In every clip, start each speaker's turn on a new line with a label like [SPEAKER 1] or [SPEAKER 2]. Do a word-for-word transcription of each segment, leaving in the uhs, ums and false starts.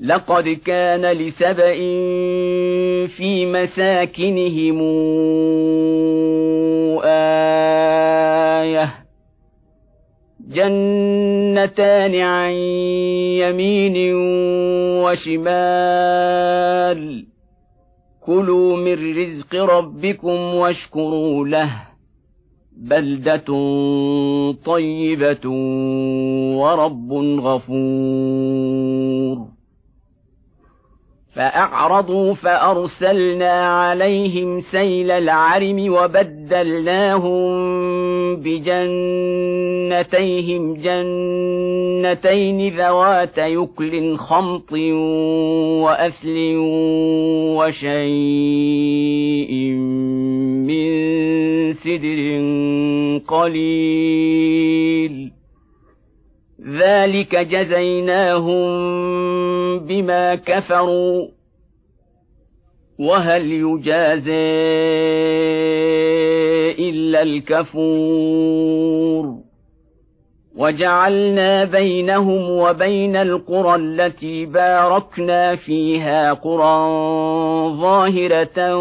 [SPEAKER 1] لقد كان لسبإ في مساكنهم آية جنتان عن يمين وشمال كلوا من رزق ربكم واشكروا له بلدة طيبة ورب غفور فأعرضوا فأرسلنا عليهم سيل العرم وبدلناهم بجنتيهم جنتين ذوات يكل خمط وأثل وشيء من سدر قليل ذلك جزيناهم بما كفروا وهل يجازى إلا الكفور وجعلنا بينهم وبين القرى التي باركنا فيها قرى ظاهرة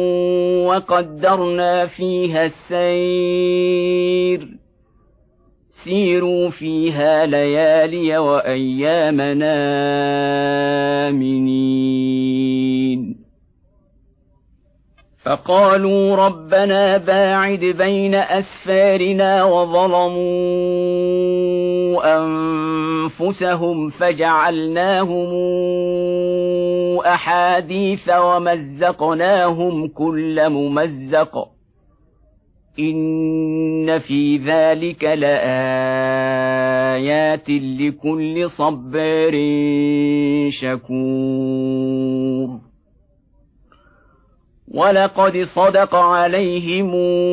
[SPEAKER 1] وقدرنا فيها السير سيروا فيها ليالي وأيامنا آمنين فقالوا ربنا باعد بين أسفارنا وظلموا أنفسهم فجعلناهم أحاديث ومزقناهم كل ممزق إن في ذلك لآيات لكل صبار شكور ولقد صدق عليهم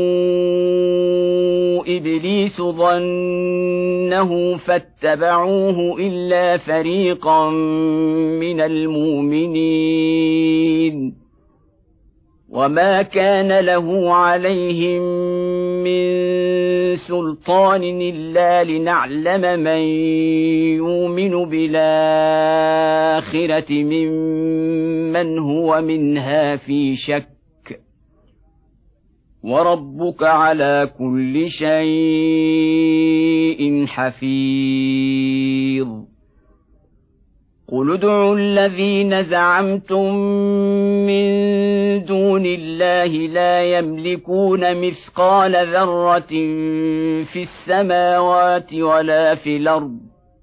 [SPEAKER 1] إبليس ظنه فاتبعوه إلا فريقا من المؤمنين وما كان له عليهم من سلطان إلا لنعلم من يؤمن بالآخرة ممن هو منها في شك وربك على كل شيء حفيظ قل ادعوا الذين زعمتم من دون الله لا يملكون مثقال ذرة في السماوات ولا في الأرض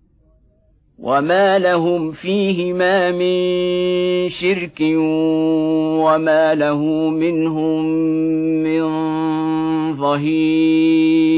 [SPEAKER 1] وما لهم فيهما من شرك وما له منهم من ظهير